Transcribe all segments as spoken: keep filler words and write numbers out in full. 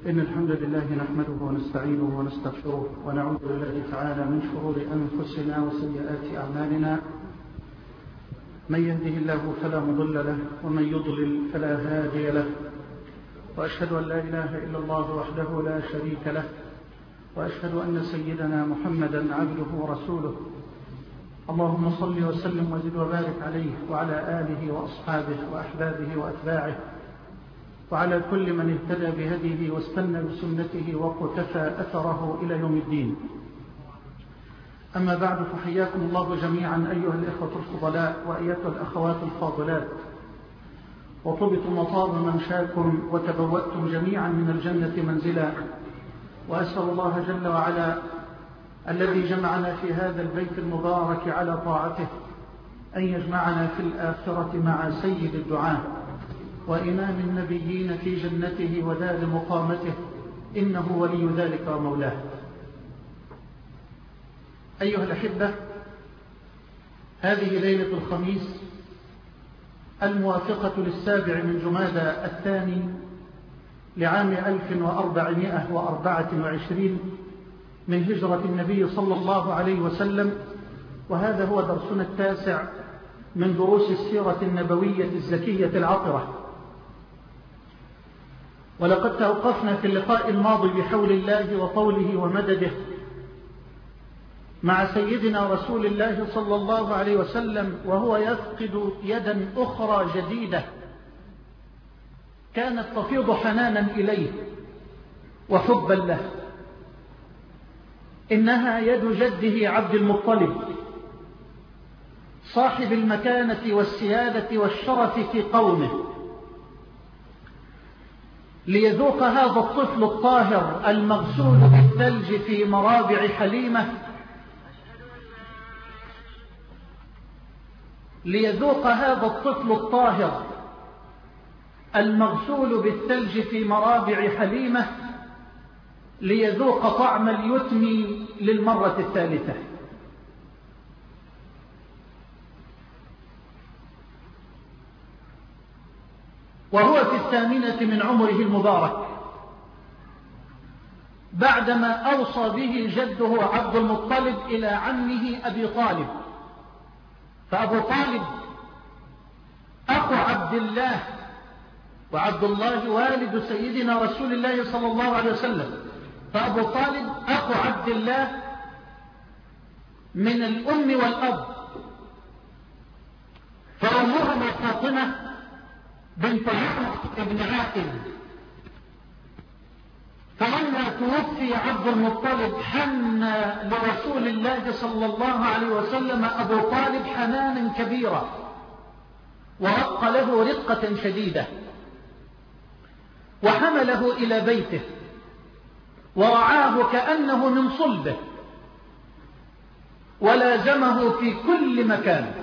إن الحمد لله نحمده ونستعينه ونستغفره ونعوذ بالله تعالى من شرور أنفسنا وسيئات أعمالنا. من يهده الله فلا مضل له ومن يضلل فلا هادي له، وأشهد أن لا إله إلا الله وحده لا شريك له، وأشهد أن سيدنا محمدا عبده ورسوله. اللهم صل وسلم وزد وبارك عليه وعلى آله وأصحابه وأحبابه وأتباعه وعلى كل من اهتدى بهديه واستنى بسنته وقتفى أثره إلى يوم الدين. أما بعد، فحياكم الله جميعا أيها الإخوة الفضلاء وأيتها الأخوات الفاضلات، وطبتم وطاب ممشاكم وتبوأتم جميعا من الجنة منزلا. وأسأل الله جل وعلا الذي جمعنا في هذا البيت المبارك على طاعته أن يجمعنا في الآخرة مع سيد الدعاء وإمام النبيين في جنته ودار مقامته، إنه ولي ذلك ومولاه. أيها الأحبة، هذه ليلة الخميس الموافقة للسابع من جمادى الثاني لعام ألف وأربعمائة وأربعة وعشرين من هجرة النبي صلى الله عليه وسلم، وهذا هو درسنا التاسع من دروس السيرة النبوية الزكية العطرة. ولقد توقفنا في اللقاء الماضي بحول الله وطوله ومدده مع سيدنا رسول الله صلى الله عليه وسلم وهو يفقد يدا أخرى جديدة كانت تفيض حنانا إليه وحبا له، إنها يد جده عبد المطلب صاحب المكانة والسيادة والشرف في قومه، ليذوق هذا الطفل الطاهر المغسول بالثلج في مرابع حليمة ليذوق هذا الطفل الطاهر المغسول بالثلج في مرابع حليمة ليذوق طعم اليتم للمرة الثالثة. وهو في الثامنة من عمره المبارك بعدما أوصى به جده عبد المطلب إلى عمه أبي طالب. فأبو طالب أخو عبد الله، وعبد الله والد سيدنا رسول الله صلى الله عليه وسلم، فأبو طالب أخو عبد الله من الأم والأب. فأمهما فاطمة بنت ابن عاقل. فلما توفي عبد المطلب حن لرسول الله صلى الله عليه وسلم أبو طالب حنانا كبيرا، ورق له رقة شديدة، وحمله إلى بيته ورعاه كأنه من صلبه، ولازمه في كل مكان.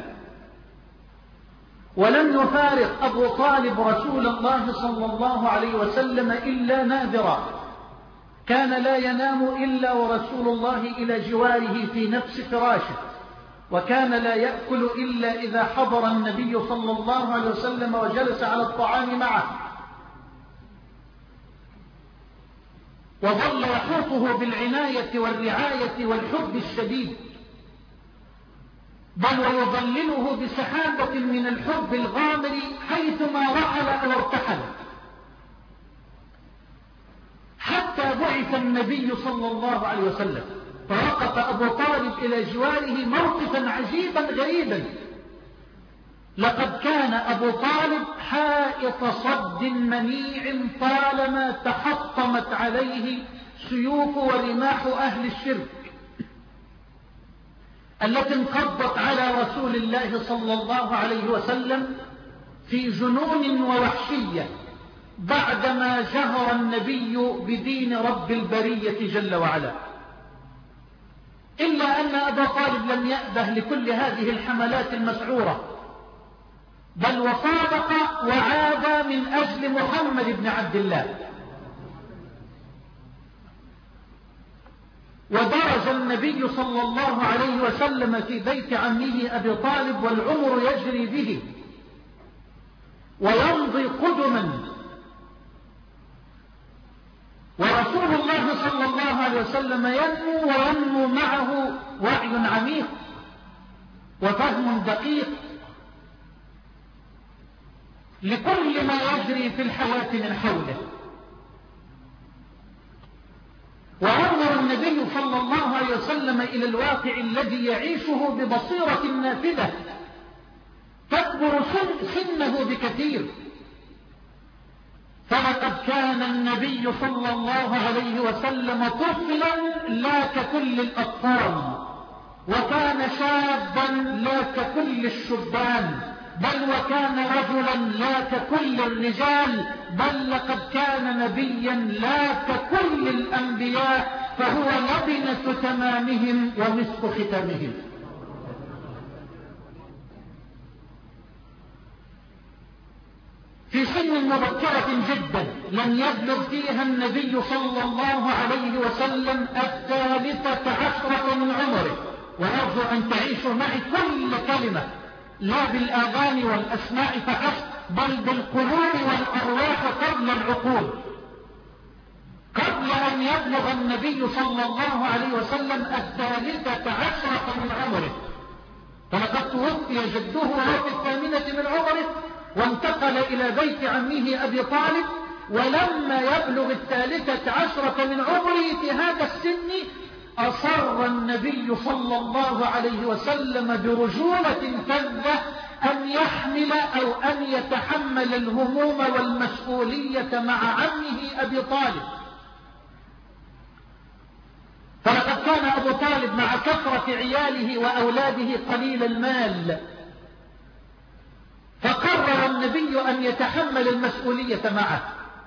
ولم يفارق أبو طالب رسول الله صلى الله عليه وسلم إلا نادرا، كان لا ينام إلا ورسول الله إلى جواره في نفس فراشه، وكان لا يأكل إلا إذا حضر النبي صلى الله عليه وسلم وجلس على الطعام معه، وظل يحوطه بالعناية والرعاية والحب الشديد، بل ويظلله بسحابة من الحب الغامر حيثما رحل أو ارتحل، حتى بعث النبي صلى الله عليه وسلم فوقف أبو طالب إلى جواره موقفا عجيبا غريبا. لقد كان أبو طالب حائط صد منيع طالما تحطمت عليه سيوف ورماح أهل الشرك التي انقضت على رسول الله صلى الله عليه وسلم في جنون ووحشية بعدما جهر النبي بدين رب البرية جل وعلا. إلا أن أبا طالب لم يأبه لكل هذه الحملات المسعورة، بل وصادق وعاد من أجل محمد بن عبد الله. ودرج النبي صلى الله عليه وسلم في بيت عمه أبي طالب والعمر يجري به ويمضي قدما، عليه وسلم ينمو وينمو معه وعي عميق وفهم دقيق لكل ما يجري في الحياة من حوله. وأنظر النبي صلى الله عليه وسلم إلى الواقع الذي يعيشه ببصيرة نافذة تكبر سنه بكثير. فلقد كان النبي صلى الله عليه وسلم طفلا لا ككل الأطفال، وكان شابا لا ككل الشبان، بل وكان رجلا لا ككل الرجال، بل لقد كان نبيا لا ككل الأنبياء، فهو لبنة تمامهم ومسك ختامهم. في سن مبكرة جدا لم يبلغ فيها النبي صلى الله عليه وسلم الثالثة عشرة من عمره، وأرجو أن تعيشوا معي كل كلمة لا بالآذان والأسماع فحسب، بل بالقلوب والأرواح قبل العقول. قبل أن يبلغ النبي صلى الله عليه وسلم الثالثة عشرة من عمره، فلقد توفي جده وهو في الثامنة من عمره وانتقل إلى بيت عمه أبي طالب، ولما يبلغ الثالثة عشرة من عمره في هذا السن أصر النبي صلى الله عليه وسلم برجولة فذة أن يحمل أو أن يتحمل الهموم والمسؤولية مع عمه أبي طالب. فلقد كان أبو طالب مع كثرة عياله وأولاده قليل المال، فقرر النبي أن يتحمل المسؤولية معه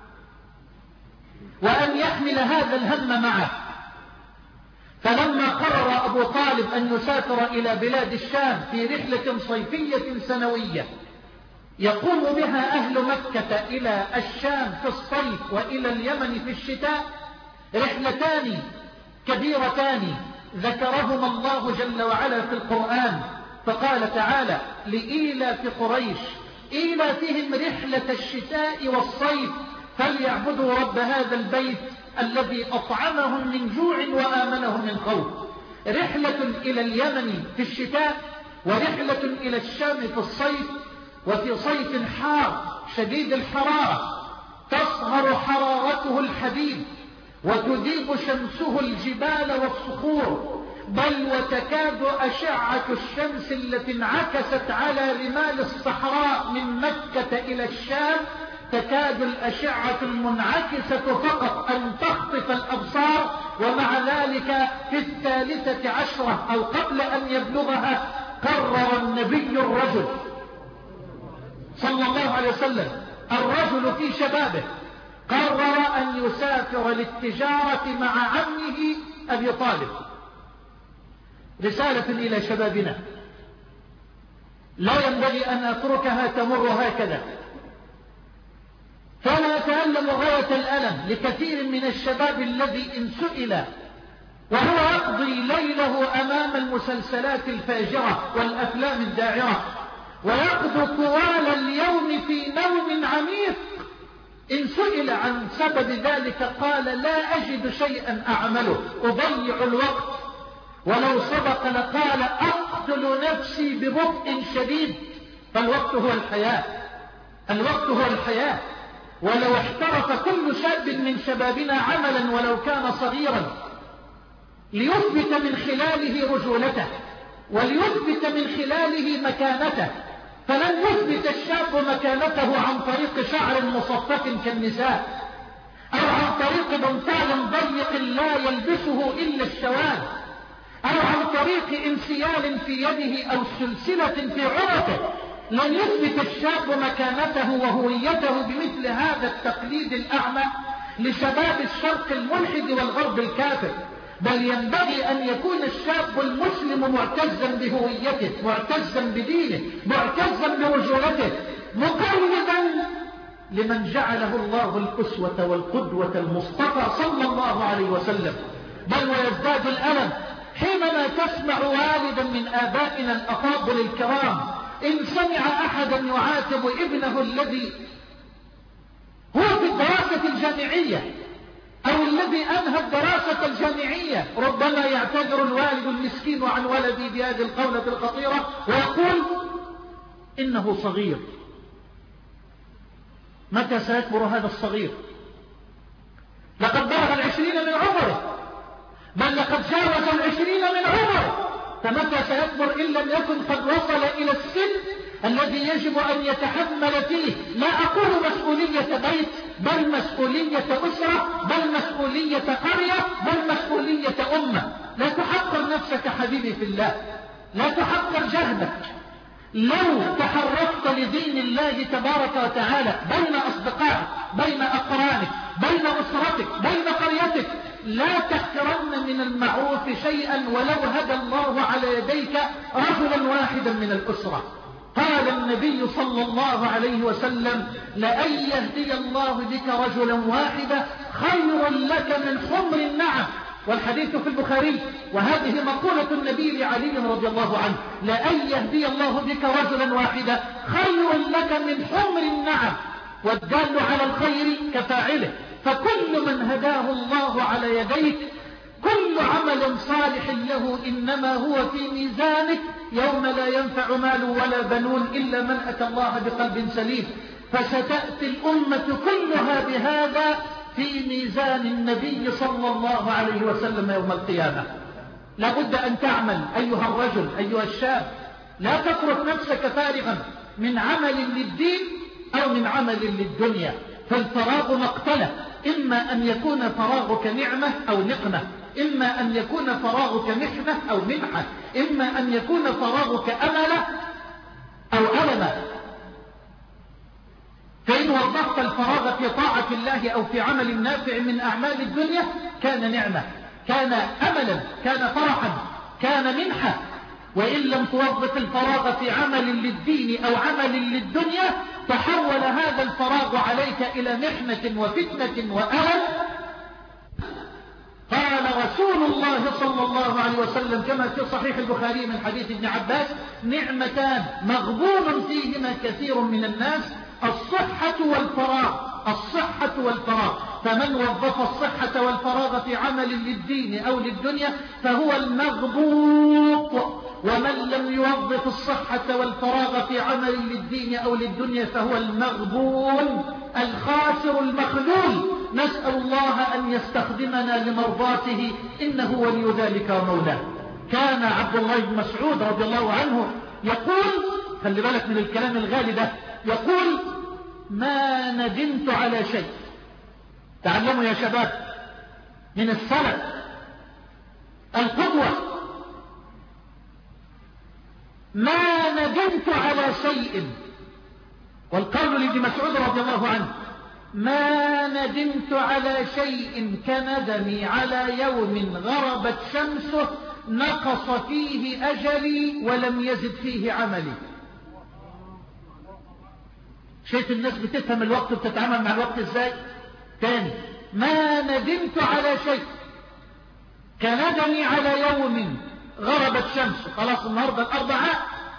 وأن يحمل هذا الهم معه. فلما قرر أبو طالب أن يسافر إلى بلاد الشام في رحلة صيفية سنوية يقوم بها أهل مكة إلى الشام في الصيف وإلى اليمن في الشتاء، رحلتان كبيرتان ذكرهما الله جل وعلا في القرآن، فقال تعالى: لإيلاف قريش إيلافهم رحلة الشتاء والصيف فليعبدوا رب هذا البيت الذي أطعمهم من جوع وآمنهم من خوف. رحلة إلى اليمن في الشتاء ورحلة إلى الشام في الصيف، وفي صيف حار شديد الحرارة تصهر حرارته الحديد وتذيب شمسه الجبال والصخور، بل وتكاد أشعة الشمس التي انعكست على رمال الصحراء من مكة إلى الشام تكاد الأشعة المنعكسة فقط أن تخطف الأبصار. ومع ذلك في الثالثة عشرة أو قبل أن يبلغها قرر النبي الرجل صلى الله عليه وسلم، الرجل في شبابه، قرر أن يسافر للتجارة مع عمه أبي طالب. رسالة إلى شبابنا لا ينبغي أن أتركها تمر هكذا، فأنا أتألم غاية الألم لكثير من الشباب الذي إن سئل وهو يقضي ليله أمام المسلسلات الفاجرة والأفلام الداعرة ويقضي طوال اليوم في نوم عميق، إن سئل عن سبب ذلك قال: لا أجد شيئا أعمله، أضيع الوقت، ولو صدق لقال: أقتل نفسي ببطء شديد. فالوقت هو الحياة، الوقت هو الحياة. ولو احترف كل شاب من شبابنا عملا ولو كان صغيرا ليثبت من خلاله رجولته وليثبت من خلاله مكانته، فلن يثبت الشاب مكانته عن طريق شعر مصفف كالنساء أو عن طريق بنطال ضيق لا يلبسه إلا الشواذ أو عن طريق انسيال في يده أو سلسلة في عنقه. لن يثبت الشاب مكانته وهويته بمثل هذا التقليد الأعمى لشباب الشرق الملحد والغرب الكافر، بل ينبغي أن يكون الشاب المسلم معتزا بهويته، معتزا بدينه، معتزا برجولته، مقلدا لمن جعله الله الأسوة والقدوة المصطفى صلى الله عليه وسلم. بل ويزداد الألم حينما تسمع والدا من آبائنا الأفاضل الكرام إن سمع أحدا يعاتب ابنه الذي هو في الدراسة الجامعية أو الذي ابني أنهى الدراسة الجامعية، ربما يعتذر الوالد المسكين عن ولدي بهذه القولة الخطيرة ويقول إنه صغير. متى سيكبر هذا الصغير؟ لقد بلغ العشرين من عمره، بل لقد جاوز العشرين من عمره، فمتى سيكبر إن لم يكن قد وصل إلى السن الذي يجب أن يتحمل فيه، لا أقول مسؤولية بيت، بل مسؤولية أسرة، بل مسؤولية قرية، بل مسؤولية أمة. لا تحقر نفسك حبيبي في الله، لا تحقر جهدك. لو تحركت لدين الله تبارك وتعالى بين أصدقائك، بين أقرانك، بين أسرتك، بين قريتك، لا تحقرن من المعروف شيئا ولو هدى الله على يديك رجلا واحدا من الأسرة. قال النبي صلى الله عليه وسلم: لأن يهدي الله بك رجلا واحدا خير لك من حمر النعم. والحديث في البخاري، وهذه مقولة النبي لعلي رضي الله عنه: لأن يهدي الله بك رجلا واحدا خير لك من حمر النعم. والدال على الخير كفاعله، فكل من هداه الله على يديك كل عمل صالح له إنما هو في ميزانك يوم لا ينفع مال ولا بنون إلا من أتى الله بقلب سليم. فستأتي الأمة كلها بهذا في ميزان النبي صلى الله عليه وسلم يوم القيامة. لابد أن تعمل أيها الرجل، أيها الشاب، لا تترك نفسك فارغا من عمل للدين أو من عمل للدنيا، فالفراغ مقتله، إما أن يكون فراغك نعمة أو نقمة، إما أن يكون فراغك محنة أو منحة، إما أن يكون فراغك أمل أو ألم. فإن وظفت الفراغ في طاعة الله أو في عمل نافع من أعمال الدنيا كان نعمة، كان أملا، كان فرحا، كان منحة. وإن لم توظف الفراغ في عمل للدين أو عمل للدنيا تحول هذا الفراغ عليك إلى محنة وفتنة وألم. قال رسول الله صلى الله عليه وسلم كما في صحيح البخاري من حديث ابن عباس: نعمتان مغبون فيهما كثير من الناس، الصحة والفراغ، الصحة والفراغ. فمن وظف الصحة والفراغ في عمل للدين أو للدنيا فهو المغبوط، ومن لم يوظف الصحة والفراغ في عمل للدين أو للدنيا فهو المغبون الخاسر المخذول. نسأل الله أن يستخدمنا لمرضاته إنه ولي ذلك ومولاه. كان عبد الله بن مسعود رضي الله عنه يقول، خلي بالك من الكلام الغالي ده، يقول: ما ندمت على شيء. تعلموا يا شباب من السلف القدوة: ما ندمت على شيء. والقول لابن مسعود رضي الله عنه: ما ندمت على شيء كندمي على يوم غربت شمسه نقص فيه أجلي ولم يزد فيه عملي. شايف الناس بتفهم الوقت وبتتعامل مع الوقت ازاي؟ تاني: ما ندمت على شيء كندمي على يوم غربت شمسه. خلاص النهارده الأربعاء،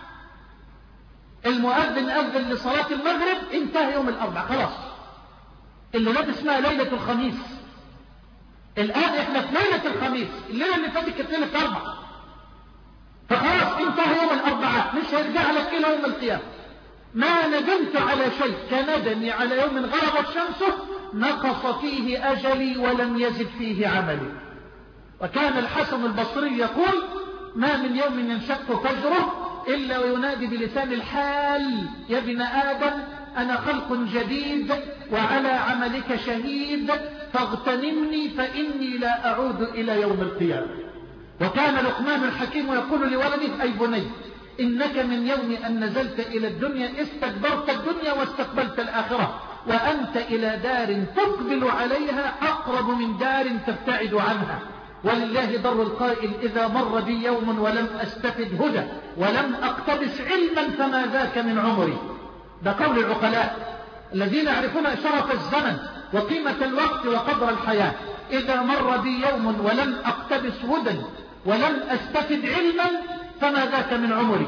المؤذن أذن لصلاة المغرب، انتهى يوم الأربعاء خلاص. الليلة اسمها ليلة الخميس. الآن احنا في ليلة الخميس، الليلة اللي فاتت كانت ليلة الأربعاء، فخلاص انتهى يوم الأربعاء، مش هيرجع لك إلى يوم القيامة. ما ندمت على شيء كندمي على يوم غربت شمسه نقص فيه أجلي ولم يزد فيه عملي. وكان الحسن البصري يقول: ما من يوم ينشق فجره إلا وينادي بلسان الحال: يا ابن آدم أنا خلق جديد وعلى عملك شهيد فاغتنمني فإني لا أعود إلى يوم القيامة. وكان لقمان الحكيم يقول لولده: أي بني إنك من يوم أن نزلت إلى الدنيا استكبرت الدنيا واستقبلت الآخرة، وأنت إلى دار تقبل عليها أقرب من دار تبتعد عنها. ولله در القائل: إذا مر بي يوم ولم أستفد هدى ولم أقتبس علما فما ذاك من عمري. ده قول العقلاء الذين يعرفون شرف الزمن وقيمة الوقت وقدر الحياة. إذا مر بي يوم ولم أقتبس هدى ولم أستفد علما فما ذاك من عمري.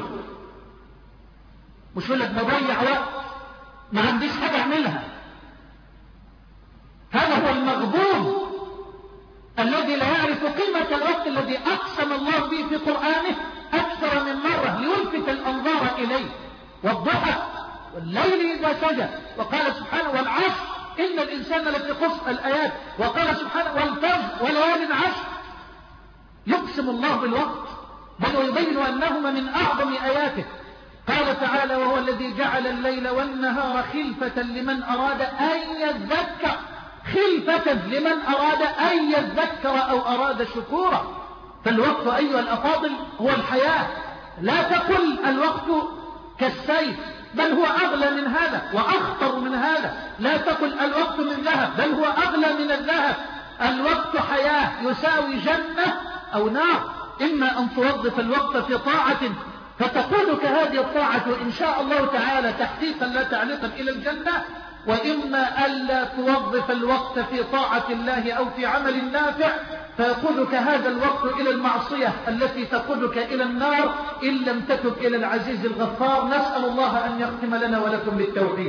مش يقول لك بضيع وقت ما عنديش حاجة أعملها. هذا هو المغبون الذي لا يعرف قيمة الوقت الذي أقسم الله به في قرآنه أكثر من مرة ليلفت الأنظار إليه. والضحى والليل إذا سجى، وقال سبحانه والعصر إن الإنسان لفي خسر الآيات، وقال سبحانه والفجر وليال عشر. يقسم الله بالوقت بل ويبين أنهما من أعظم آياته. قال تعالى وهو الذي جعل الليل والنهار خلفة لمن أراد أن يذكر، خلفة لمن أراد أن يذكر أو أراد شكورا. فالوقت أيها الأفاضل هو الحياة. لا تقل الوقت كالسيف، بل هو أغلى من هذا وأخطر من هذا. لا تقل الوقت من ذهب، بل هو أغلى من الذهب. الوقت حياة يساوي جنة أو نار. إما أن توظف الوقت في طاعة فتقودك هذه الطاعة إن شاء الله تعالى تحقيقا لا تعليقا إلى الجنة، وإما ألا توظف الوقت في طاعة الله أو في عمل نافع فيقودك هذا الوقت إلى المعصية التي تقودك إلى النار إن لم تتب إلى العزيز الغفار. نسأل الله أن يختم لنا ولكم بالتوحيد.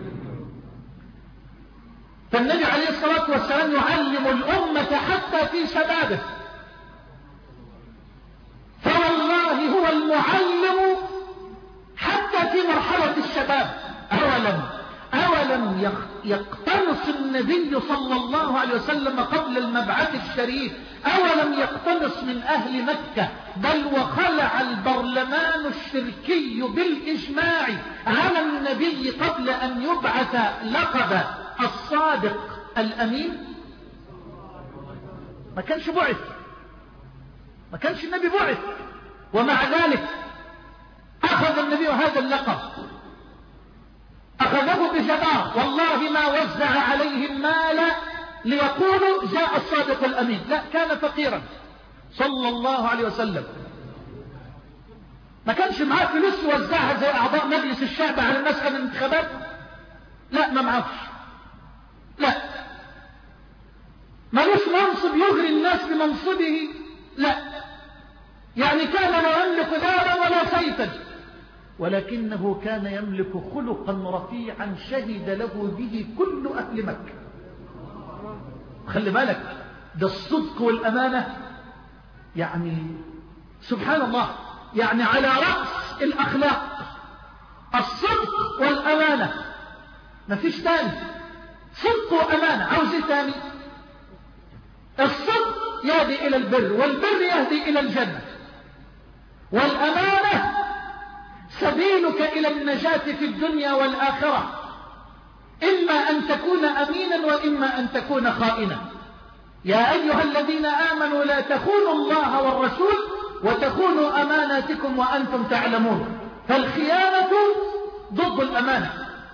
فالنبي عليه الصلاة والسلام يعلم الأمة حتى في شبابه، فوالله هو المعلم حتى في مرحلة الشباب. أولم أولم يقتنص النبي صلى الله عليه وسلم قبل المبعث الشريف، أولم يقتنص من أهل مكة، بل وخلع البرلمان الشركي بالإجماع على النبي قبل أن يبعث لقب الصادق الأمين. ما كانش بعث، ما كانش النبي بعث، ومع ذلك أخذ النبي هذا اللقب، أخذه بجدار. والله ما وزع عليهم مال ليقولوا جاء الصادق الأمين، لا، كان فقيرا صلى الله عليه وسلم. ما كانش معاه فلوس يوزعها زي أعضاء مجلس الشعب على الناس قبل الانتخابات، لا، ما معهوش، لا، ملوش منصب يغري الناس بمنصبه، لا، يعني كان لا يملك دارا ولا سيفا، ولكنه كان يملك خلقا رفيعا شهد له به كل أهل مكة. خلي بالك، ده الصدق والأمانة، يعني سبحان الله، يعني على رأس الأخلاق الصدق والأمانة، ما فيش تاني. صدق وأمانة، عاوز ايه تاني؟ الصدق يهدي إلى البر، والبر يهدي إلى الجنة، والأمانة سبيلك إلى النجاة في الدنيا والآخرة. إما أن تكون أمينا وإما أن تكون خائنا. يا أيها الذين آمنوا لا تخونوا الله والرسول وتخونوا أماناتكم وأنتم تعلمون. فالخيانة ضد الأمانة.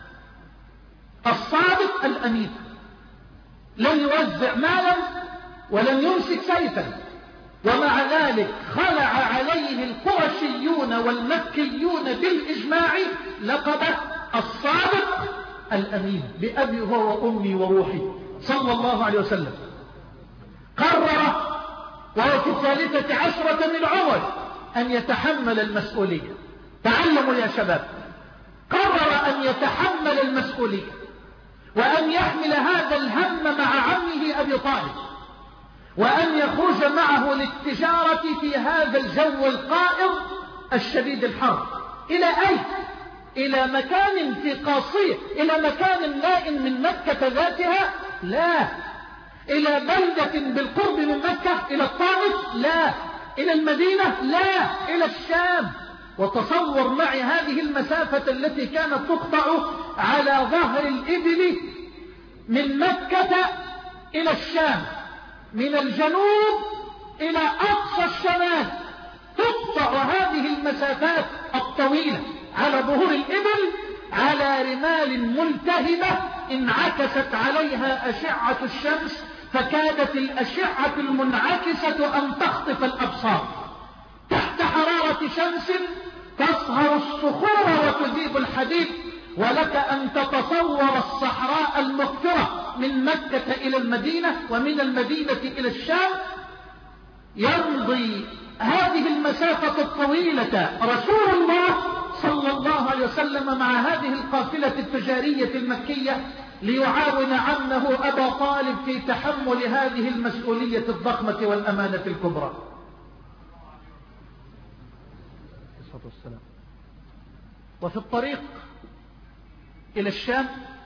الصادق الأمين لن يوزع مالا ولن يمسك سيفا، ومع ذلك خلع عليه القرشيون والمكيون بالإجماع لقب الصادق الأمين بأبي هو وأمي وروحي صلى الله عليه وسلم. قرر وهو في الثالثة عشرة من عمر أن يتحمل المسؤولية. تعلموا يا شباب، قرر أن يتحمل المسؤولية وأن يحمل هذا الهم مع عمه أبي طالب، وأن يخرج معه للتجارة في هذا الجو القائض الشديد الحر. إلى أين؟ إلى مكان في قاصية، إلى مكان لائم من مكة ذاتها؟ لا. إلى بلدة بالقرب من مكة؟ إلى الطائف؟ لا. إلى المدينة؟ لا. إلى الشام. وتصور معي هذه المسافة التي كانت تقطع على ظهر الإبل من مكة إلى الشام، من الجنوب إلى أقصى الشمال، تقطع هذه المسافات الطويلة على ظهور الإبل على رمال ملتهبة انعكست عليها أشعة الشمس، فكادت الأشعة المنعكسة أن تخطف الأبصار. تحت حرارة شمس تصهر الصخور وتذيب الحديد، ولك أن تتصور الصحراء المغفرة من مكة إلى المدينة ومن المدينة إلى الشام. يمضي هذه المسافة الطويلة رسول الله صلى الله عليه وسلم مع هذه القافلة التجارية المكية ليعاون عمه أبا طالب في تحمل هذه المسؤولية الضخمة والأمانة الكبرى. وفي الطريق إلى الشام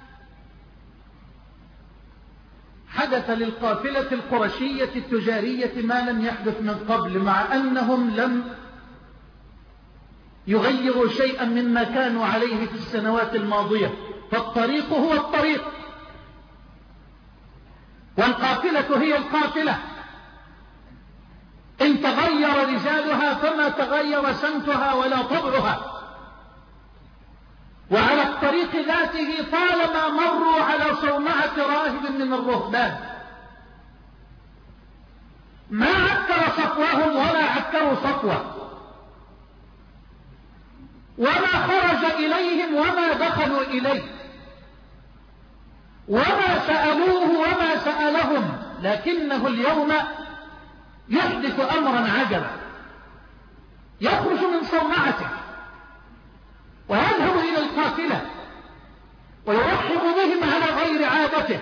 حدث للقافلة القرشية التجارية ما لم يحدث من قبل، مع أنهم لم يغيروا شيئا مما كانوا عليه في السنوات الماضية، فالطريق هو الطريق والقافلة هي القافلة. إن تغير رجالها فما تغير سمتها ولا طبعها. وعلى الطريق ذاته طالما مروا على صومعة راهب من الرهبان ما عكر صفوهم ولا عكروا صفوه، وما خرج إليهم وما دخلوا إليه، وما سألوه وما سألهم، لكنه اليوم يحدث أمرا عجبا، يخرج من صومعته ويذهب إلى القافلة ويرحب بهم على غير عادته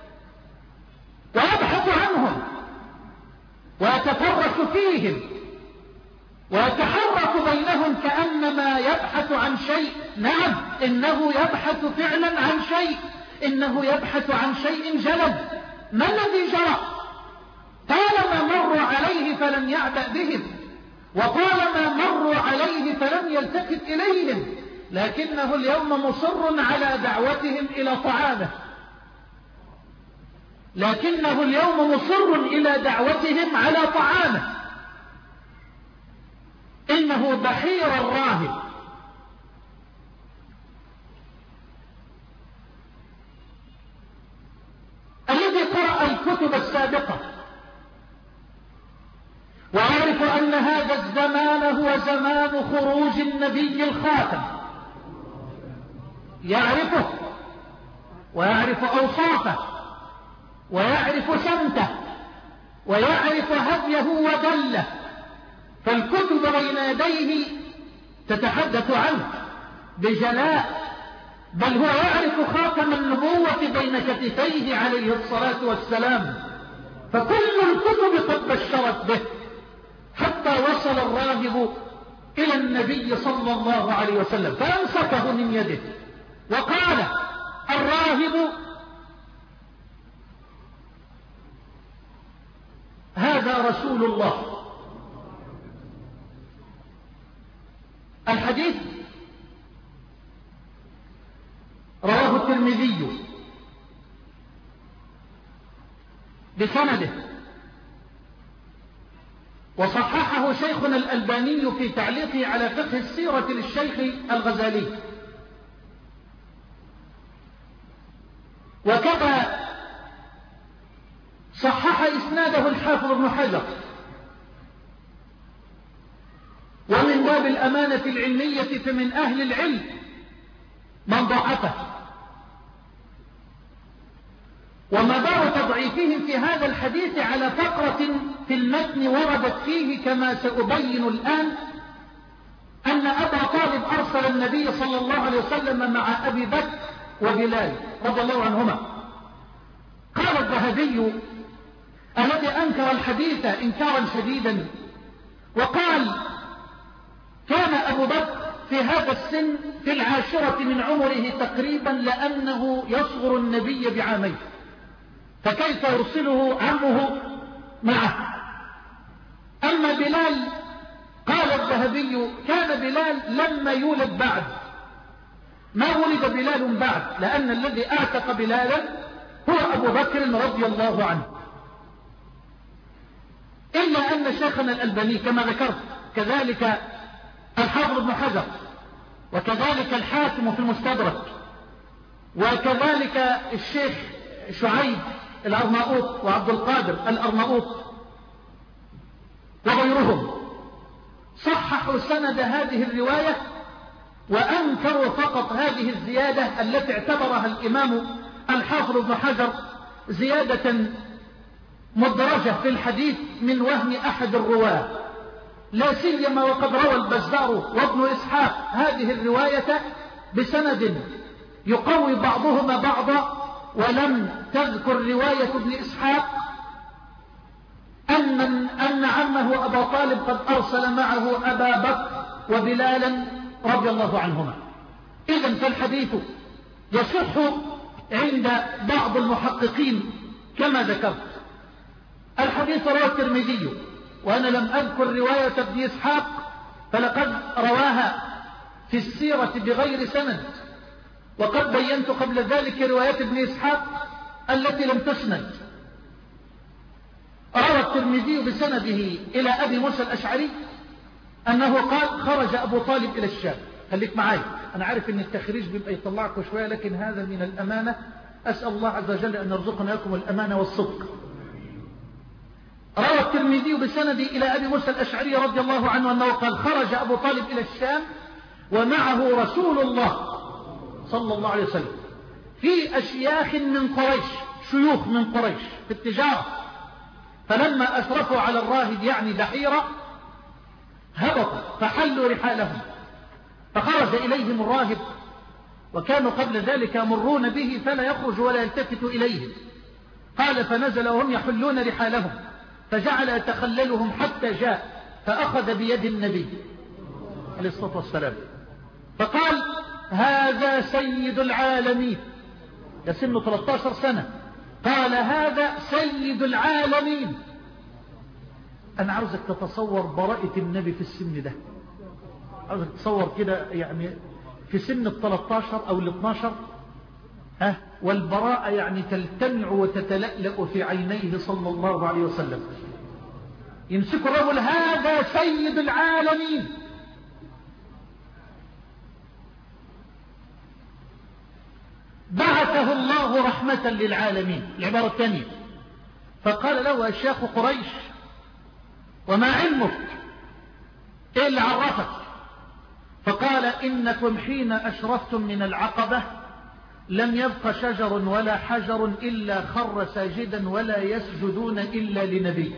ويبحث عنهم ويتفرس فيهم ويتحرك بينهم كأنما يبحث عن شيء. نعم، إنه يبحث فعلا عن شيء، إنه يبحث عن شيء جلد. ما الذي جرى؟ طالما مروا عليه فلم يعبأ بهم، وطالما مروا عليه فلم يلتفت إليهم، لكنه اليوم مصر على دعوتهم إلى طعامه، لكنه اليوم مصر إلى دعوتهم على طعامه. إنه بحير الراهب الذي قرأ الكتب السابقة ويعرف أن هذا الزمان هو زمان خروج النبي الخاتم، يعرفه ويعرف أوصافه ويعرف سمته ويعرف هديه ودله، فالكتب بين يديه تتحدث عنه بجلاء، بل هو يعرف خاتم النبوة بين كتفيه عليه الصلاة والسلام، فكل الكتب قد بشرت به، حتى وصل الراهب إلى النبي صلى الله عليه وسلم فأمسكه من يده وقال الراهب: هذا رسول الله. الحديث رواه الترمذي بسنده، وصححه شيخنا الألباني في تعليقه على فقه السيرة للشيخ الغزالي، وكذا صحح إسناده الحافظ ابن حجر. ومن باب الأمانة العلمية فمن أهل العلم من ضعفه، ومدار تضعيفهم في هذا الحديث على فقرة في المتن وردت فيه كما سأبين الآن أن أبا طالب أرسل النبي صلى الله عليه وسلم مع أبي بكر وبلال رضي الله عنهما. قال الذهبي الذي أنكر الحديث إنكارا شديدا وقال: كان أبو بكر في هذا السن في العاشرة من عمره تقريبا، لأنه يصغر النبي بعامين، فكيف يرسله عمه معه؟ أما بلال، قال الذهبي: كان بلال لما يولد بعد، ما ولد بلال بعد، لأن الذي أعتق بلالا هو أبو بكر رضي الله عنه. إلا أن شيخنا الألباني كما ذكرت، كذلك الحافظ ابن حجر، وكذلك الحاكم في المستدرك، وكذلك الشيخ شعيب الأرناؤوط وعبد القادر الأرناؤوط وغيرهم صححوا سند هذه الرواية، وأنكروا فقط هذه الزيادة التي اعتبرها الإمام الحافظ ابن حجر زيادة مدرجة في الحديث من وهم أحد الرواة، لا سيما وقد روى البزار وابن إسحاق هذه الرواية بسند يقوي بعضهما بعضا ولم تذكر رواية ابن إسحاق أن, أن عمه أبا طالب قد أرسل معه أبا بكر وبلالا رضي الله عنهما. إذن فالحديث يصح عند بعض المحققين كما ذكرت. الحديث رواه الترمذي، وأنا لم أذكر رواية ابن إسحاق فلقد رواها في السيرة بغير سند، وقد بينت قبل ذلك رواية ابن إسحاق التي لم تسند. روى الترمذي بسنده إلى أبي موسى الأشعري أنه قال خرج أبو طالب إلى الشام. خليك معي، أنا عارف أن التخريج بيبقى يطلعكم شوية، لكن هذا من الأمانة. أسأل الله عز وجل أن يرزقنا لكم الأمانة والصدق. روى الترمذي بسنده إلى أبي موسى الأشعري رضي الله عنه أنه قال خرج أبو طالب إلى الشام ومعه رسول الله صلى الله عليه وسلم في أشياخ من قريش، شيوخ من قريش في التجارة. فلما أشرفوا على الراهب يعني بحيرة هبطوا فحلوا رحالهم، فخرج إليهم الراهب، وكانوا قبل ذلك يمرون به فلا يخرج ولا يلتفت إليهم. قال فنزل وهم يحلون رحالهم، فجعل يتخللهم حتى جاء فأخذ بيد النبي عليه الصلاة والسلام فقال هذا سيد العالمين، يسن ثلاثة عشر سنة. قال هذا سيد العالمين. أنا عاوزك تتصور براءة النبي في السن ده، عاوزك تتصور كده يعني في سن الثلاثة عشر أو الاثناشر، ها، والبراءة يعني تلتمع وتتلألأ في عينيه صلى الله عليه وسلم. يمسك الرجل هذا سيد العالمين. بعثه الله رحمة للعالمين، العبارة الثانية. فقال له أشياخ قريش وما علمك، إيه اللي عرفك؟ فقال إنكم حين أشرفتم من العقبة لم يبق شجر ولا حجر إلا خر ساجدا ولا يسجدون إلا لنبي،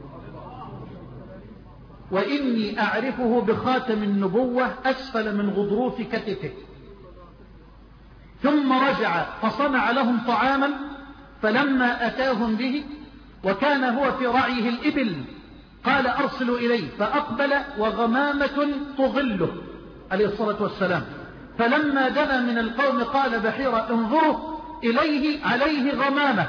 وإني أعرفه بخاتم النبوة أسفل من غضروف كتفه. ثم رجع فصنع لهم طعاما، فلما أتاهم به وكان هو في رعيه الإبل قال أرسلوا إليه، فأقبل وغمامة تظله عليه الصلاة والسلام. فلما دنا من القوم قال بحيرة انظروا إليه عليه غمامة.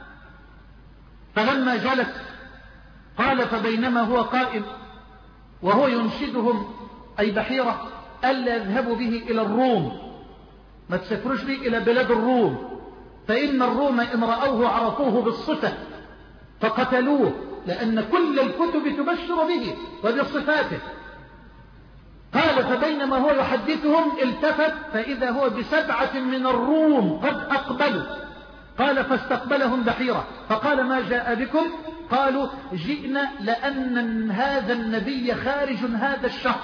فلما جلس قال فبينما هو قائم وهو ينشدهم أي بحيرة ألا يذهبوا به إلى الروم، ما تسافروش به إلى بلاد الروم، فإن الروم إن رأوه عرفوه بالصفة فقتلوه، لأن كل الكتب تبشر به وبصفاته. قال فبينما هو يحدثهم التفت فإذا هو بسبعة من الروم قد أقبلوا. قال فاستقبلهم بحيرة فقال ما جاء بكم؟ قالوا جئنا لأن هذا النبي خارج هذا الشهر،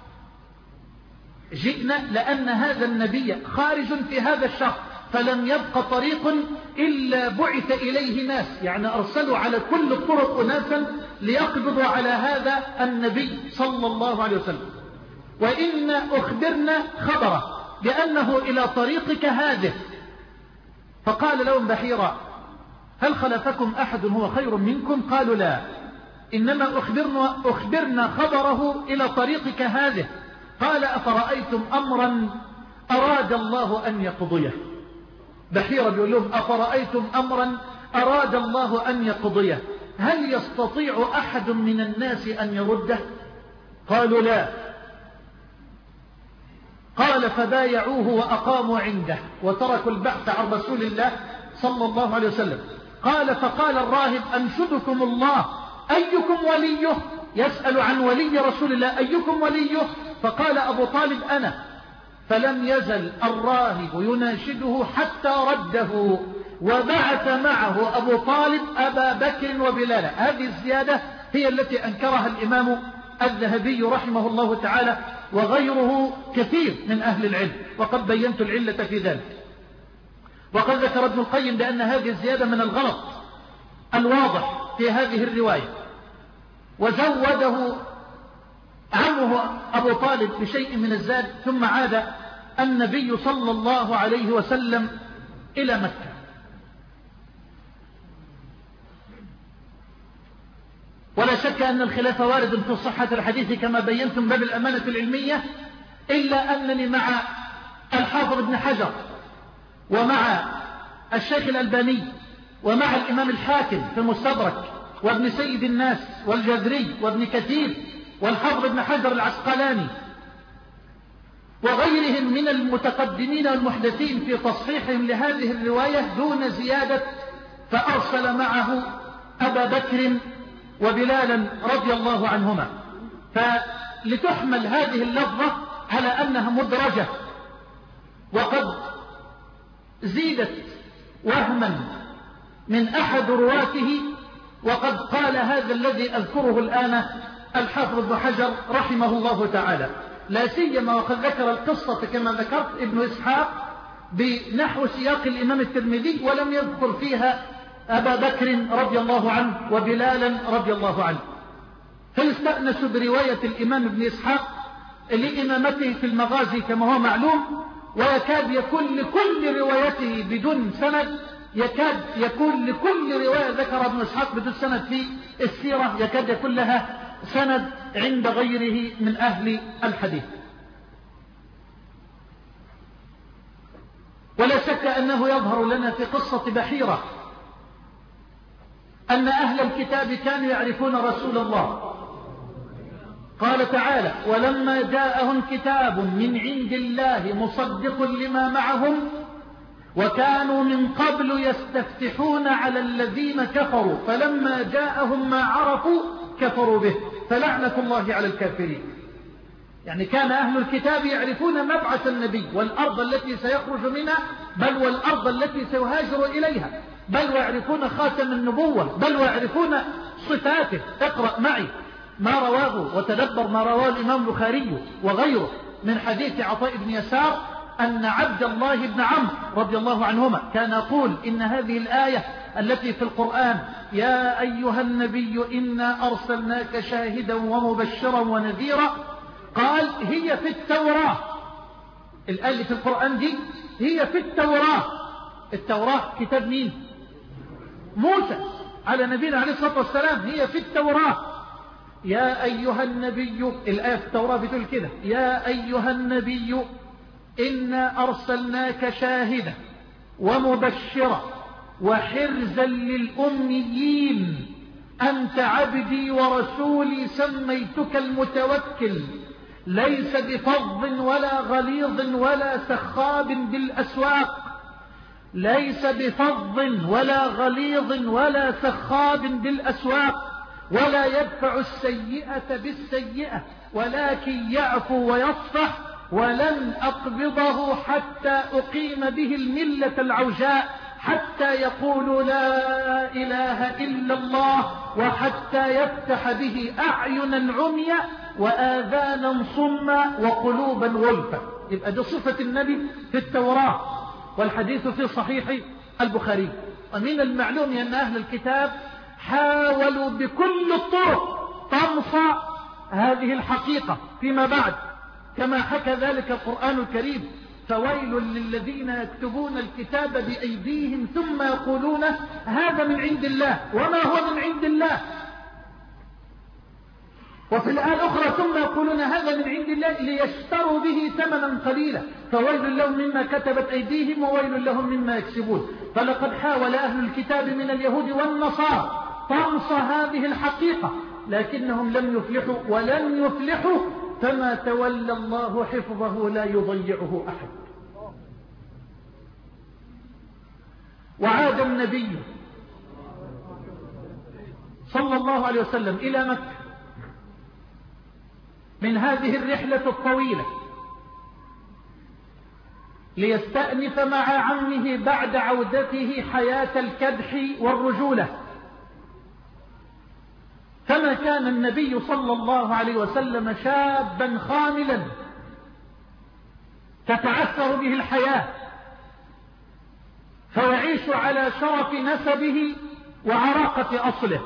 جئنا لأن هذا النبي خارج في هذا الشهر، فلم يبق طريق إلا بعث إليه ناس، يعني أرسلوا على كل الطرق أناسا ليقبضوا على هذا النبي صلى الله عليه وسلم. وإن أخبرنا خبره بأنه إلى طريقك هذه. فقال لهم بحيرة هل خلفكم أحد هو خير منكم؟ قالوا لا، إنما أخبرنا, أخبرنا خبره إلى طريقك هذه. قال أفرأيتم أمرا أراد الله أن يقضيه؟ بحيرة بيقول لهم أفرأيتم أمرا أراد الله أن يقضيه هل يستطيع أحد من الناس أن يرده؟ قالوا لا. قال فبايعوه وأقاموا عنده وتركوا البحث عن رسول الله صلى الله عليه وسلم. قال فقال الراهب أنشدكم الله أيكم وليه؟ يسأل عن ولي رسول الله أيكم وليه؟ فقال أبو طالب أنا. فلم يزل الراهب يناشده حتى رده، وبعث معه أبو طالب أبا بكر وبلالا. هذه الزيادة هي التي أنكرها الإمام الذهبي رحمه الله تعالى وغيره كثير من أهل العلم، وقد بينت العلة في ذلك. وقد ذكر ابن القيم بأن هذه الزيادة من الغلط الواضح في هذه الرواية، وزوده عمه أبو طالب بشيء من الزاد. ثم عاد النبي صلى الله عليه وسلم إلى مكة. ولا شك أن الخلاف وارد في صحة الحديث كما بينتم باب الأمانة العلمية، إلا أنني مع الحافظ ابن حجر ومع الشيخ الألباني ومع الإمام الحاكم في المستدرك وابن سيد الناس والجذري وابن كثير والحافظ ابن حجر العسقلاني وغيرهم من المتقدمين والمحدثين في تصحيحهم لهذه الرواية دون زيادة، فأرسل معه أبا بكر وبلالا رضي الله عنهما، فلتحمل هذه اللفظة على أنها مدرجة وقد زيدت وهما من أحد رواته، وقد قال هذا الذي أذكره الآن الحافظ ابن حجر رحمه الله تعالى، لا سيما وقد ذكر القصة كما ذكرت ابن إسحاق بنحو سياق الإمام الترمذي، ولم يذكر فيها أبا بكر رضي الله عنه وبلالا رضي الله عنه. فيستأنس برواية الإمام ابن إسحاق لإمامته في المغازي كما هو معلوم، ويكاد يكون لكل روايته بدون سند، يكاد يكون لكل رواية ذكر ابن إسحاق بدون سند في السيرة يكاد يكون لها سند عند غيره من أهل الحديث. ولا شك أنه يظهر لنا في قصة بحيرة أن أهل الكتاب كانوا يعرفون رسول الله. قال تعالى: ولما جاءهم كتاب من عند الله مصدق لما معهم وكانوا من قبل يستفتحون على الذين كفروا فلما جاءهم ما عرفوا كفروا به فلعنة الله على الكافرين. يعني كان أهل الكتاب يعرفون مبعث النبي والأرض التي سيخرج منها، بل والأرض التي سيهاجر إليها، بل ويعرفون خاتم النبوة، بل ويعرفون صفاته. اقرأ معي ما رواه وتدبر ما رواه الإمام البخاري وغيره من حديث عطاء بن يسار أن عبد الله بن عمرو رضي الله عنهما كان يقول: إن هذه الآية التي في القرآن يا أيها النبي إنا أرسلناك شاهدا ومبشرا ونذيرا، قال هي في التوراة. الآية في القرآن دي هي في التوراة. التوراة كتاب مين؟ موسى على نبينا عليه الصلاة والسلام. هي في التوراة. يا أيها النبي، الآية في التوراة بتقول كده: يا أيها النبي إنا أرسلناك شاهدا ومبشرا وحرزا للأميين أنت عبدي ورسولي سميتك المتوكل ليس بفظ ولا غليظ ولا سخاب بالأسواق ليس بفظ ولا غليظ ولا سخاب بالأسواق ولا يدفع السيئة بالسيئة ولكن يعفو ويصفح ولن أقبضه حتى أقيم به الملة العوجاء حتى يقولوا لا إله إلا الله وحتى يفتح به أعينا عميا وآذانا صما وقلوبا غلفا. يبقى دي صفة النبي في التوراة، والحديث في صحيح البخاري. ومن المعلوم أن أهل الكتاب حاولوا بكل الطرق طمس هذه الحقيقة فيما بعد، كما حكى ذلك القرآن الكريم: فويل للذين يكتبون الكتاب بأيديهم ثم يقولون هذا من عند الله وما هو من عند الله. وفي الآية الأخرى: ثم يقولون هذا من عند الله ليشتروا به ثمنا قليلا فويل لهم مما كتبت أيديهم وويل لهم مما يكسبون. فلقد حاول أهل الكتاب من اليهود والنصارى طمس هذه الحقيقة، لكنهم لم يفلحوا ولن يفلحوا، فما تولى الله حفظه لا يضيعه أحد. وعاد النبي صلى الله عليه وسلم إلى مكة من هذه الرحلة الطويلة ليستأنف مع عمه بعد عودته حياة الكدح والرجولة. كما كان النبي صلى الله عليه وسلم شابا خاملا تتعثر به الحياة فيعيش على شرف نسبه وعراقة أصله،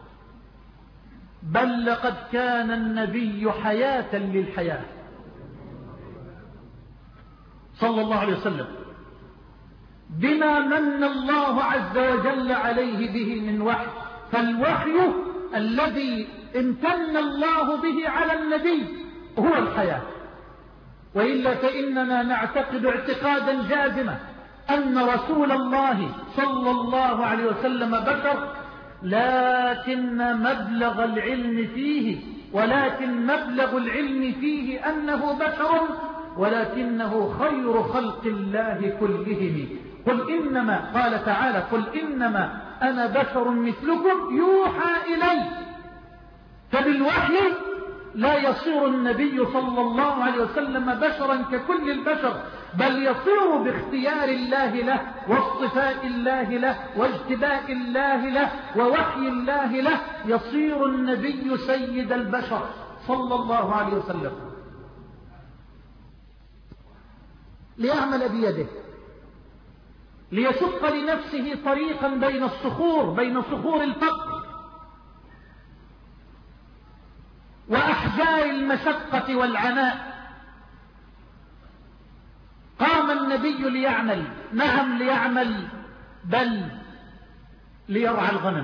بل لقد كان النبي حياة للحياة صلى الله عليه وسلم بما من الله عز وجل عليه به من وحي. فالوحي الذي امتن الله به على النبي هو الحياة، وإلا فإننا نعتقد اعتقادا جازما أن رسول الله صلى الله عليه وسلم بشر، لكن مبلغ العلم فيه ولكن مبلغ العلم فيه أنه بشر، ولكنه خير خلق الله كلهم. قل إنما قال تعالى قل إنما أنا بشر مثلكم يوحى إلي. فبالوحي لا يصير النبي صلى الله عليه وسلم بشرا ككل البشر، بل يصير باختيار الله له واصطفاء الله له واجتباء الله له ووحي الله له، يصير النبي سيد البشر صلى الله عليه وسلم. ليعمل بيده، ليشق لنفسه طريقا بين الصخور، بين صخور الفقر وأحجار المشقة والعناء. قام النبي ليعمل، نعم ليعمل، بل ليرعى الغنم.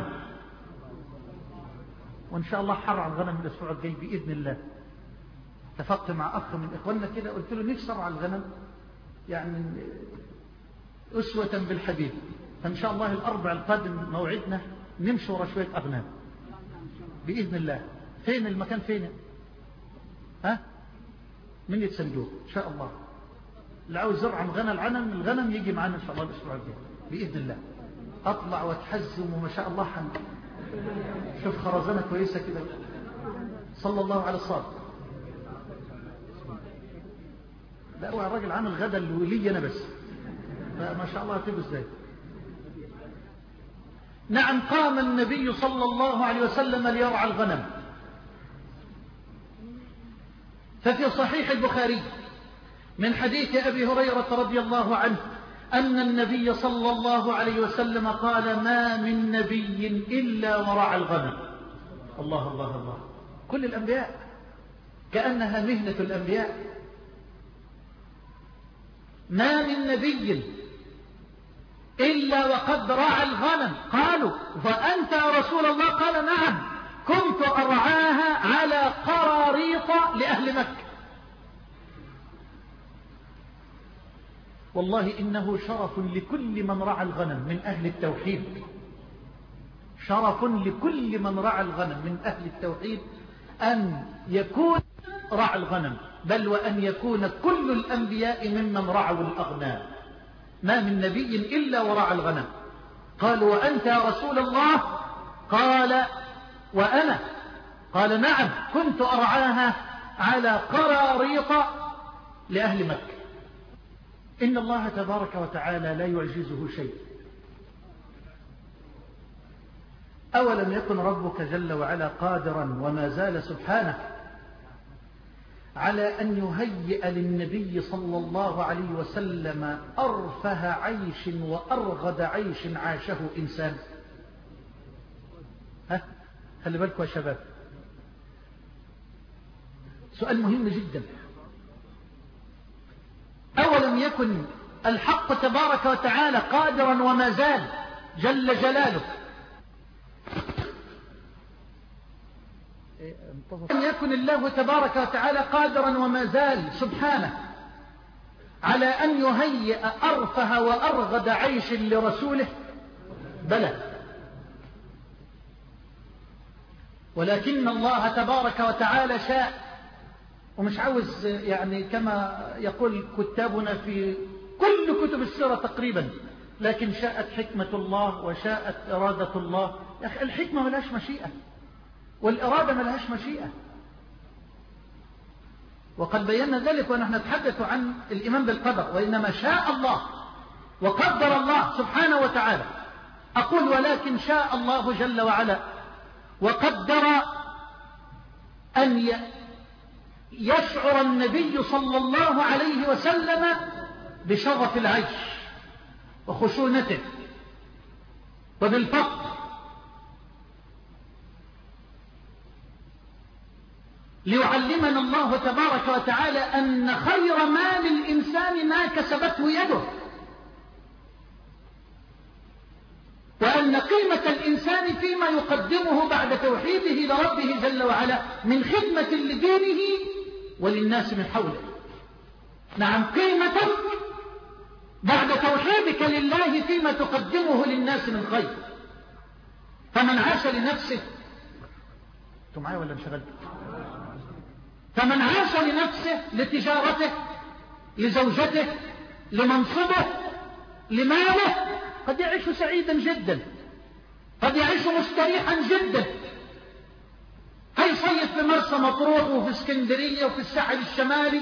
وإن شاء الله حرع الغنم الأسبوع الجاي بإذن الله. اتفقت مع أخ من إخواننا كده، قلت له نفسي أرعى الغنم يعني أسوة بالحبيب، فإن شاء الله الأربع القادم موعدنا نمشي ورا شوية أغنام بإذن الله. فين المكان؟ فين؟ ها؟ من يتسندوه إن شاء الله. اللي عاوز يرعى الغنم الغنم الغنم يجي معنا إن شاء الله الأسبوع الجاي بإذن الله. أطلع وأتحزم وما شاء الله حن شوف خرزانة كويسة كده. صلى الله على الصادق. لا هو الراجل عامل غدا لي أنا بس، فما شاء الله هتبقى ازاي. نعم قام النبي صلى الله عليه وسلم ليرعى الغنم. ففي صحيح البخاري من حديث أبي هريرة رضي الله عنه أن النبي صلى الله عليه وسلم قال ما من نبي إلا ورعى الغنم. الله الله الله. كل الأنبياء كأنها مهنة الأنبياء. ما من نبي إلا وقد رعى الغنم. قالوا فأنت يا رسول الله؟ قال نعم كنت أرعاها على قراريط لأهل مكة. والله إنه شرف لكل من رعى الغنم من أهل التوحيد، شرف لكل من رعى الغنم من أهل التوحيد أن يكون رعى الغنم، بل وأن يكون كل الأنبياء ممن رعوا الأغنام. ما من نبي إلا ورعى الغنم. قالوا وأنت يا رسول الله؟ قال وأنا. قال نعم كنت أرعاها على قراريط لأهل مكة. إن الله تبارك وتعالى لا يعجزه شيء. أولم يكن ربك جل وعلا قادرا وما زال سبحانه على أن يهيئ للنبي صلى الله عليه وسلم أرفه عيش وأرغد عيش عاشه إنسان؟ ها خلي بالكم يا شباب، سؤال مهم جدا. أولم يكن الحق تبارك وتعالى قادرا وما زال جل جلاله أن يكن الله تبارك وتعالى قادرا وما زال سبحانه على أن يهيئ أرفه وأرغد عيش لرسوله؟ بلى، ولكن الله تبارك وتعالى شاء، ومش عاوز يعني كما يقول كتابنا في كل كتب السيرة تقريبا، لكن شاءت حكمة الله وشاءت إرادة الله. يا أخي الحكمة ملهاش مشيئة والإرادة ملهاش مشيئة، وقد بينا ذلك ونحن نتحدث عن الإيمان بالقدر. وإنما شاء الله وقدر الله سبحانه وتعالى. أقول ولكن شاء الله جل وعلا وقدر أن يشعر النبي صلى الله عليه وسلم بشرف العيش وخشونته وبالفقر، ليعلمنا الله تبارك وتعالى أن خير ما للإنسان ما كسبته يده، وأن وأن قيمة الإنسان فيما يقدمه بعد توحيده لربه جل وعلا من خدمة لدينه وللناس من حوله. نعم، قيمتك بعد توحيدك لله فيما تقدمه للناس من خير. فمن عاش لنفسه، انتم معايا ولا انشغلت؟ فمن عاش لنفسه، لتجارته، لزوجته، لمنصبه، لماله، قد يعيش سعيدا جدا، قد يعيش مستريحا جدا، هيصيف في مرسى مطروح وفي اسكندرية وفي الساحل الشمالي،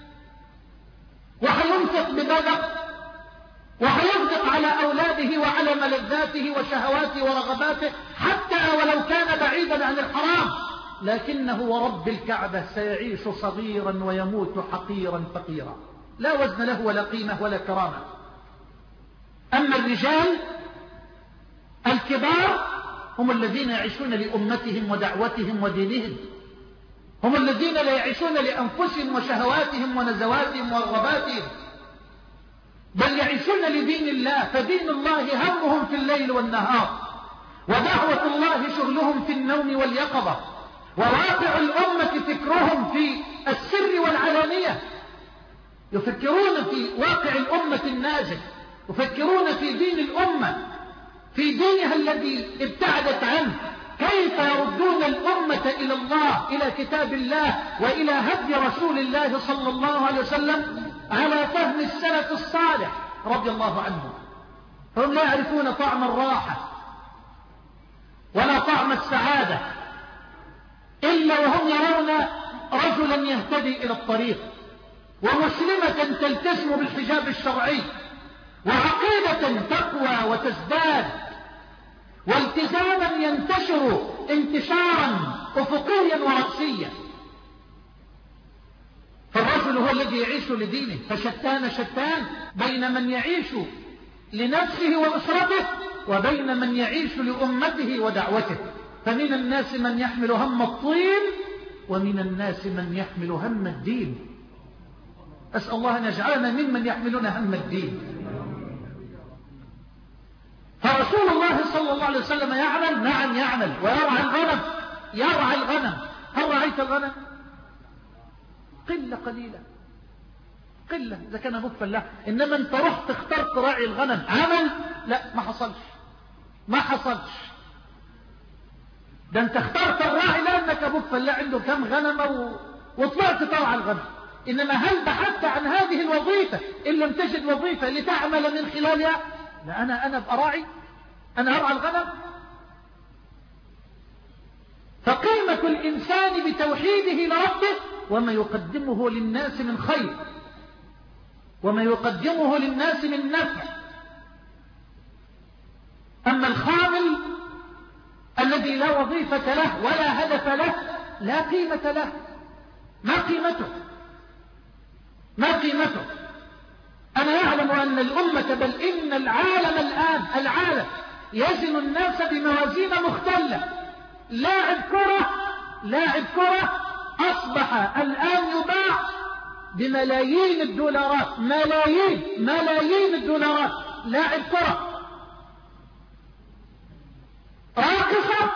وهينفق ببذخ، وهينفق على أولاده وعلى ملذاته وشهواته ورغباته حتى ولو كان بعيدا عن الحرام، لكنه ورب الكعبة سيعيش صغيرا ويموت حقيرا فقيرا، لا وزن له ولا قيمة ولا كرامة. أما الرجال الكبار هم الذين يعيشون لأمتهم ودعوتهم ودينهم، هم الذين لا يعيشون لأنفسهم وشهواتهم ونزواتهم ورغباتهم، بل يعيشون لدين الله. فدين الله همهم في الليل والنهار، ودعوة الله شغلهم في النوم واليقظة، وواقع الأمة فكرهم في السر والعلانية، يفكرون في واقع الأمة النازل، يفكرون في دين الأمة، في دينها الذي ابتعدت عنه، كيف يردون الأمة إلى الله، إلى كتاب الله وإلى هدي رسول الله صلى الله عليه وسلم على فهم السلف الصالح رضي الله عنهم. هم لا يعرفون طعم الراحة ولا طعم السعادة إلا وهم يرون رجلا يهتدي إلى الطريق، ومسلمة تلتزم بالحجاب الشرعي، وعقيدة تقوى وتزداد، والتزاما ينتشر انتشارا أفقيا ورأسيا. فالرجل هو الذي يعيش لدينه، فشتان شتان بين من يعيش لنفسه وأسرته وبين من يعيش لأمته ودعوته. فمن الناس من يحمل هم الطين، ومن الناس من يحمل هم الدين. أسأل الله أن يجعلنا ممن يحملون هم الدين. فرسول الله صلى الله عليه وسلم يعمل، نعم يعمل، ويرعى الغنم، يرعى الغنم. هل رعيت الغنم؟ قلة قليلة، قلة إذا كان مكفى الله. إنما أنت رحت اخترت راعي الغنم، عمل؟ لا، ما حصلش، ما حصلش. ده أنت اخترت الراعي لأنك مكفى الله عنده كم غنم و... وطلعت ترعى الغنم. إنما هل بحثت عن هذه الوظيفة إن لم تجد وظيفة لتعمل من خلالها؟ لا، أنا أنا أبقى راعي، أنا أرعى الغنم. فقيمة الإنسان بتوحيده لربه وما يقدمه للناس من خير، وما يقدمه للناس من نفع. أما الخامل الذي لا وظيفة له ولا هدف له لا قيمة له. ما قيمته؟ ما قيمته؟ أنا أعلم أن الأمة بل إن العالم الآن العالم يزن الناس بموازين مختلة. لاعب كرة لاعب كرة أصبح الآن يباع بملايين الدولارات، ملايين ملايين الدولارات. لاعب كرة. راقصة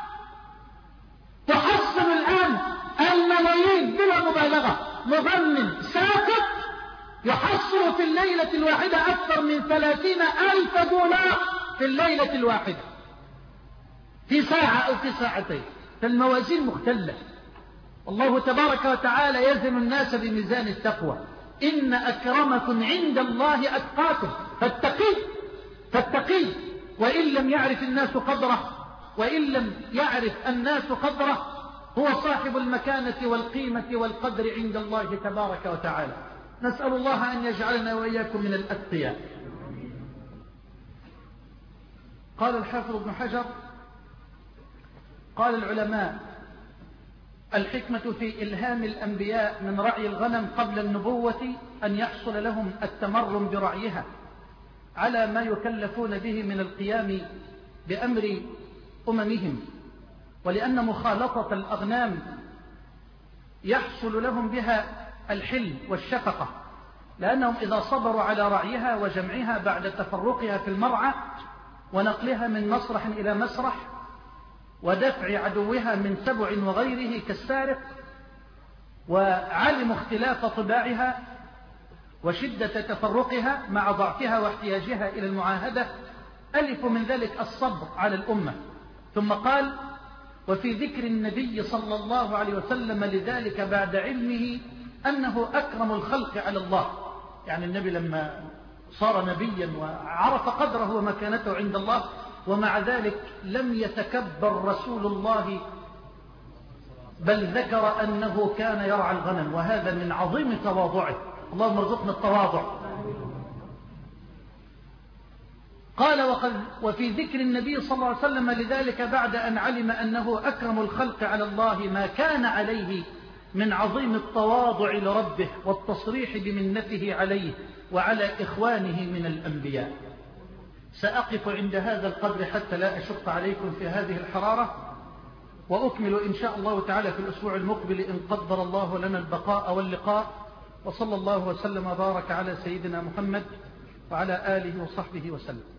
تحصل الآن الملايين بلا مبالغة. مغنٍ ساكت يحصل في الليلة الواحدة أكثر من ثلاثين ألف دولار في الليلة الواحدة، في ساعة أو في ساعتين. فالموازين مختلة. الله تبارك وتعالى يزن الناس بميزان التقوى. إن أكرمكم عند الله أتقاكم. فاتقي فاتقي وإن لم يعرف الناس قدره، وإن لم يعرف الناس قدره، هو صاحب المكانة والقيمة والقدر عند الله تبارك وتعالى. نسأل الله أن يجعلنا وإياكم من الأتقياء. قال الحافظ ابن حجر: قال العلماء: الحكمة في إلهام الأنبياء من رعي الغنم قبل النبوة أن يحصل لهم التمرن برعيها على ما يكلفون به من القيام بأمر أممهم، ولأن مخالطة الأغنام يحصل لهم بها الحلم والشفقة، لأنهم إذا صبروا على رعيها وجمعها بعد تفرقها في المرعى ونقلها من مسرح إلى مسرح، ودفع عدوها من سبع وغيره كالسارق، وعلموا اختلاف طباعها وشدة تفرقها مع ضعفها واحتياجها إلى المعاهدة، ألفوا من ذلك الصبر على الأمة. ثم قال: وفي ذكر النبي صلى الله عليه وسلم لذلك بعد علمه أنه أكرم الخلق على الله. يعني النبي لما صار نبيا وعرف قدره ومكانته عند الله، ومع ذلك لم يتكبر رسول الله، بل ذكر أنه كان يرعى الغنم، وهذا من عظيم تواضعه. اللهم ارزقنا التواضع. قال: وقد وفي ذكر النبي صلى الله عليه وسلم لذلك بعد أن علم أنه أكرم الخلق على الله ما كان عليه من عظيم التواضع لربه والتصريح بمنته عليه وعلى إخوانه من الأنبياء. سأقف عند هذا القدر حتى لا أشق عليكم في هذه الحرارة، وأكمل إن شاء الله تعالى في الأسبوع المقبل إن قدر الله لنا البقاء واللقاء. وصلى الله وسلم وبارك على سيدنا محمد وعلى آله وصحبه وسلم.